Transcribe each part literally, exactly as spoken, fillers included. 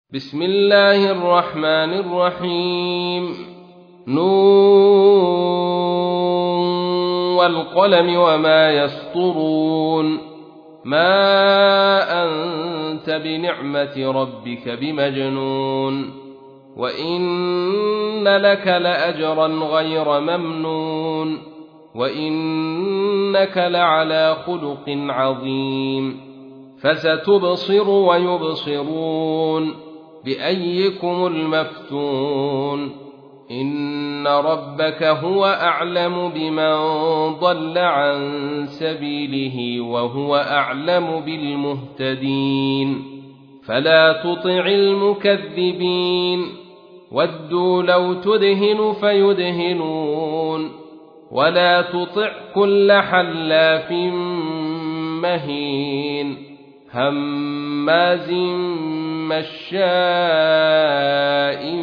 بسم الله الرحمن الرحيم نون والقلم وما يسطرون ما أنت بنعمة ربك بمجنون وإن لك لأجرا غير ممنون وإنك لعلى خلق عظيم فستبصر ويبصرون بأيكم المفتون إن ربك هو أعلم بمن ضل عن سبيله وهو أعلم بالمهتدين فلا تطع المكذبين ودوا لو تدهن فيدهنون ولا تطع كل حلاف مهين هماز مشاء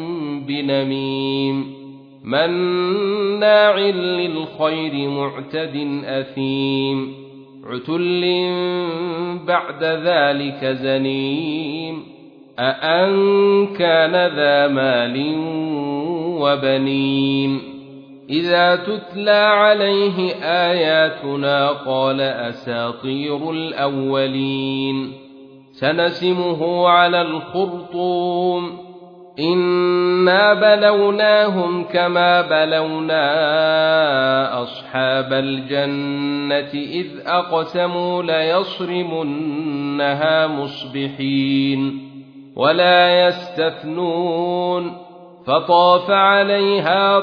بنميم مناع للخير معتد أثيم عتل بعد ذلك زنيم أأن كان ذا مال وبنين إذا تتلى عليه آياتنا قال أساطير الأولين سنسمه على الخرطوم إنا بلوناهم كما بلونا أصحاب الجنة إذ أقسموا ليصرمنها مصبحين ولا يستثنون فطاف عليها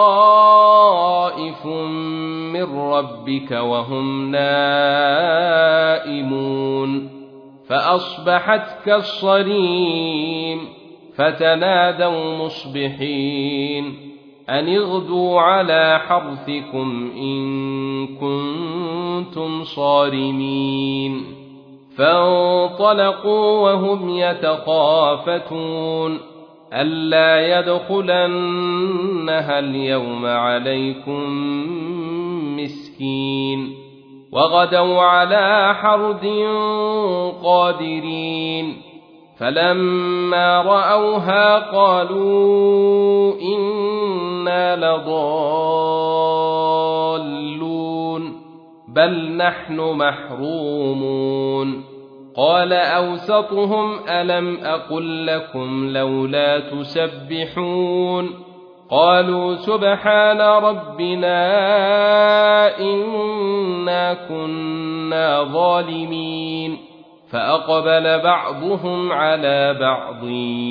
طائف من ربك وهم نائمون فأصبحت كالصريم فتنادوا مصبحين أن اغدوا على حرثكم إن كنتم صارمين فانطلقوا وهم يتخافتون ألا يدخلنها اليوم عليكم مسكين وغدوا على حرد قادرين فلما رأوها قالوا إنا لضالون بل نحن محرومون قال أوسطهم ألم أقل لكم لولا تسبحون قالوا سبحان ربنا إنا كنا ظالمين فأقبل بعضهم على بعض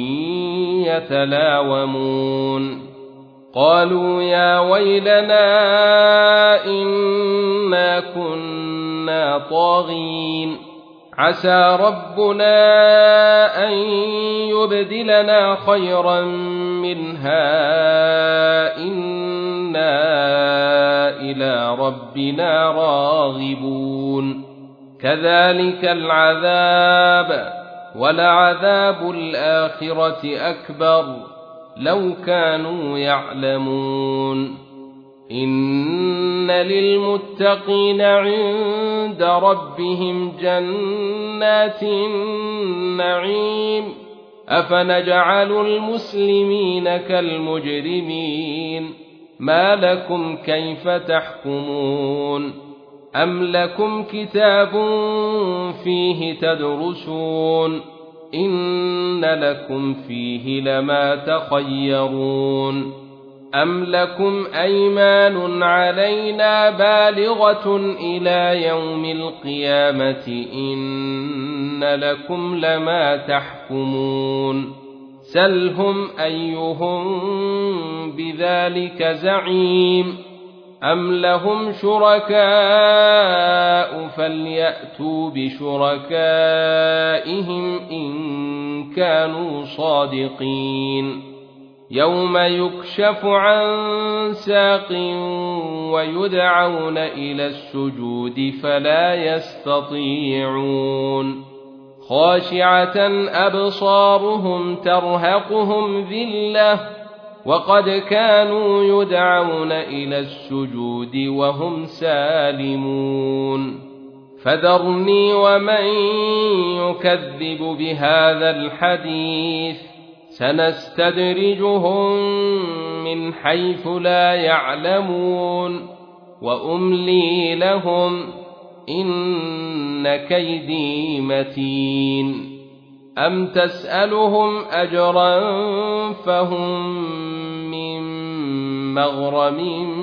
يتلاومون قالوا يا ويلنا إنا كنا طاغين عسى ربنا أن يبدلنا خيرا منها إنا إلى ربنا راغبون كذلك العذاب ولعذاب الآخرة أكبر لو كانوا يعلمون إن للمتقين عند ربهم جنات النعيم أفنجعل المسلمين كالمجرمين ما لكم كيف تحكمون أم لكم كتاب فيه تدرسون إن لكم فيه لما تخيرون أم لكم أيمان علينا بالغة إلى يوم القيامة إن لكم لما تحكمون سلهم أيهم بذلك زعيم أم لهم شركاء فليأتوا بشركائهم إن كانوا صادقين يوم يكشف عن ساق ويدعون إلى السجود فلا يستطيعون خاشعة أبصارهم ترهقهم ذلة وقد كانوا يدعون إلى السجود وهم سالمون فذرني ومن يكذب بهذا الحديث سنستدرجهم من حيث لا يعلمون وأملي لهم إن كيدي متين أم تسألهم أجرا فهم من مغرم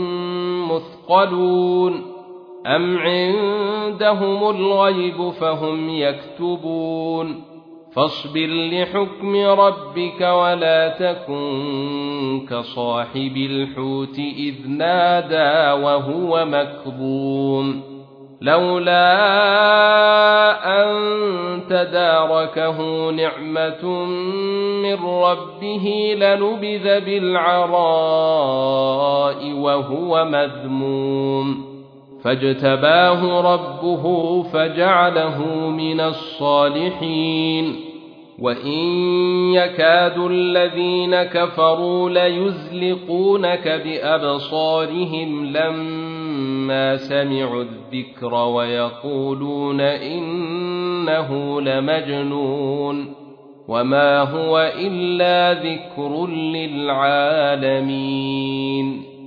مثقلون أم عندهم الغيب فهم يكتبون فاصبر لحكم ربك ولا تكن كصاحب الحوت إذ نادى وهو مكظوم لولا أن تداركه نعمة من ربه لنبذ بالعراء وهو مذموم فاجتباه ربه فجعله من الصالحين وإن يكاد الذين كفروا ليزلقونك بأبصارهم لما سمعوا الذكر ويقولون إنه لمجنون وما هو إلا ذكر للعالمين